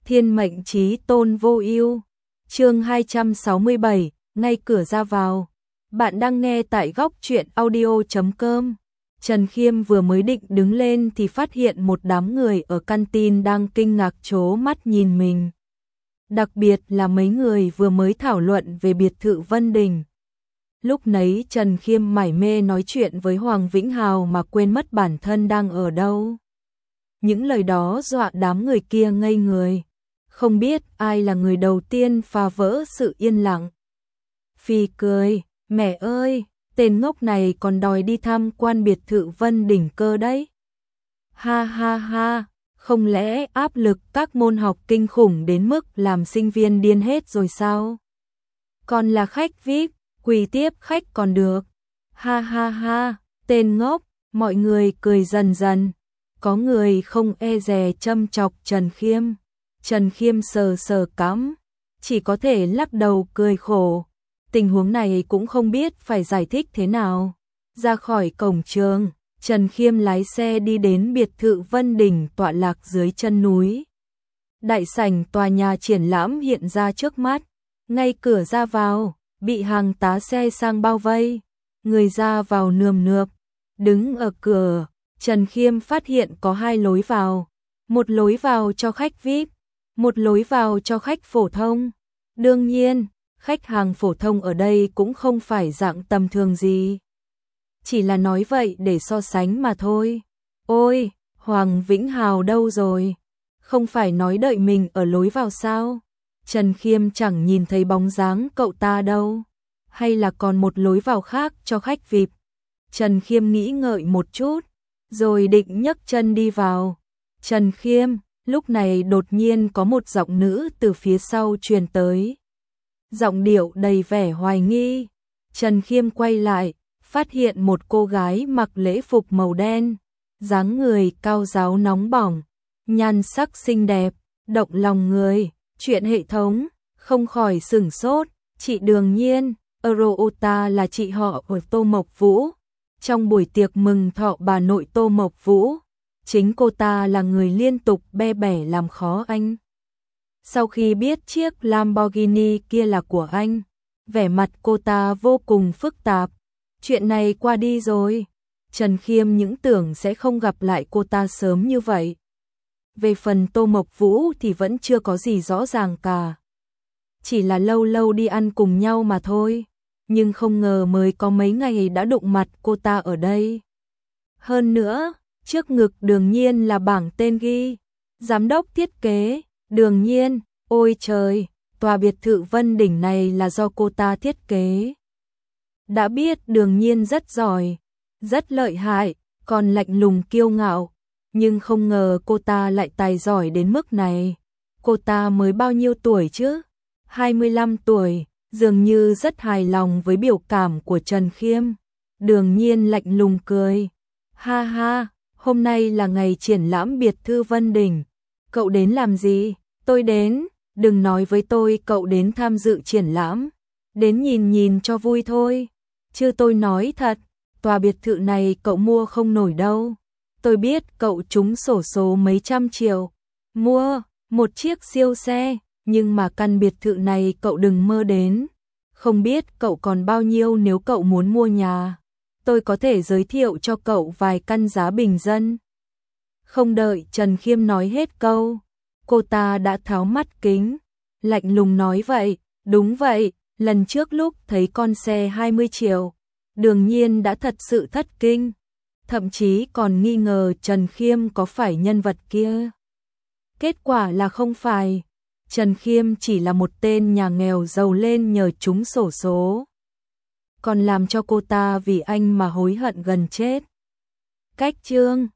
Thiên mệnh chí tôn vô ưu. Chương 267, ngay cửa ra vào. Bạn đang nghe tại góc truyện audio.com. Trần Khiêm vừa mới định đứng lên thì phát hiện một đám người ở canteen đang kinh ngạc trố mắt nhìn mình. Đặc biệt là mấy người vừa mới thảo luận về biệt thự Vân Đình. Lúc nấy Trần Khiêm mải mê nói chuyện với Hoàng Vĩnh Hào mà quên mất bản thân đang ở đâu. Những lời đó dọa đám người kia ngây người. Không biết ai là người đầu tiên phá vỡ sự yên lặng. Phi cười, mẹ ơi, tên ngốc này còn đòi đi tham quan biệt thự Vân Đình cơ đấy. Ha ha ha, không lẽ áp lực các môn học kinh khủng đến mức làm sinh viên điên hết rồi sao? Còn là khách VIP, quỳ tiếp khách còn được. Ha ha ha, tên ngốc, mọi người cười dần dần. Có người không e dè châm chọc Trần Khiêm. Trần Khiêm sờ sờ cằm, chỉ có thể lắc đầu cười khổ. Tình huống này cũng không biết phải giải thích thế nào. Ra khỏi cổng trường, Trần Khiêm lái xe đi đến biệt thự Vân Đình tọa lạc dưới chân núi. Đại sảnh tòa nhà triển lãm hiện ra trước mắt. Ngay cửa ra vào, bị hàng tá xe sang bao vây. Người ra vào nườm nượp. Đứng ở cửa, Trần Khiêm phát hiện có hai lối vào. Một lối vào cho khách VIP, một lối vào cho khách phổ thông. Đương nhiên, khách hàng phổ thông ở đây cũng không phải dạng tầm thường gì. Chỉ là nói vậy để so sánh mà thôi. Ôi, Hoàng Vĩnh Hào đâu rồi? Không phải nói đợi mình ở lối vào sao? Trần Khiêm chẳng nhìn thấy bóng dáng cậu ta đâu. Hay là còn một lối vào khác cho khách VIP? Trần Khiêm nghĩ ngợi một chút, rồi định nhấc chân đi vào. Trần Khiêm, lúc này đột nhiên có một giọng nữ từ phía sau truyền tới. Giọng điệu đầy vẻ hoài nghi. Trần Khiêm quay lại, phát hiện một cô gái mặc lễ phục màu đen, dáng người cao ráo nóng bỏng, nhan sắc xinh đẹp, động lòng người. Chuyện hệ thống, không khỏi sửng sốt. Chị Đường Nhiên, Eurota là chị họ của Tô Mộc Vũ. Trong buổi tiệc mừng thọ bà nội Tô Mộc Vũ, chính cô ta là người liên tục be bẻ làm khó anh. Sau khi biết chiếc Lamborghini kia là của anh, vẻ mặt cô ta vô cùng phức tạp. Chuyện này qua đi rồi, Trần Khiêm những tưởng sẽ không gặp lại cô ta sớm như vậy. Về phần Tô Mộc Vũ thì vẫn chưa có gì rõ ràng cả. Chỉ là lâu lâu đi ăn cùng nhau mà thôi. Nhưng không ngờ mới có mấy ngày đã đụng mặt cô ta ở đây. Hơn nữa, trước ngực Đường Nhiên là bảng tên ghi giám đốc thiết kế Đường Nhiên. Ôi trời, tòa biệt thự Vân Đình này là do cô ta thiết kế. Đã biết Đường Nhiên rất giỏi, rất lợi hại, còn lạnh lùng kiêu ngạo. Nhưng không ngờ cô ta lại tài giỏi đến mức này. Cô ta mới bao nhiêu tuổi chứ? 25 tuổi. Dường như rất hài lòng với biểu cảm của Trần Khiêm. Đường Nhiên lạnh lùng cười. Ha ha, hôm nay là ngày triển lãm biệt thự Vân Đình. Cậu đến làm gì? Tôi đến, đừng nói với tôi cậu đến tham dự triển lãm. Đến nhìn nhìn cho vui thôi. Chứ tôi nói thật, tòa biệt thự này cậu mua không nổi đâu. Tôi biết cậu trúng xổ số mấy trăm triệu. Mua một chiếc siêu xe. Nhưng mà căn biệt thự này cậu đừng mơ đến. Không biết cậu còn bao nhiêu nếu cậu muốn mua nhà. Tôi có thể giới thiệu cho cậu vài căn giá bình dân. Không đợi Trần Khiêm nói hết câu, cô ta đã tháo mắt kính, lạnh lùng nói vậy. Đúng vậy, lần trước lúc thấy con xe 20 triệu, Đường Nhiên đã thật sự thất kinh. Thậm chí còn nghi ngờ Trần Khiêm có phải nhân vật kia. Kết quả là không phải. Trần Khiêm chỉ là một tên nhà nghèo giàu lên nhờ trúng xổ số. Còn làm cho cô ta vì anh mà hối hận gần chết. Cách chương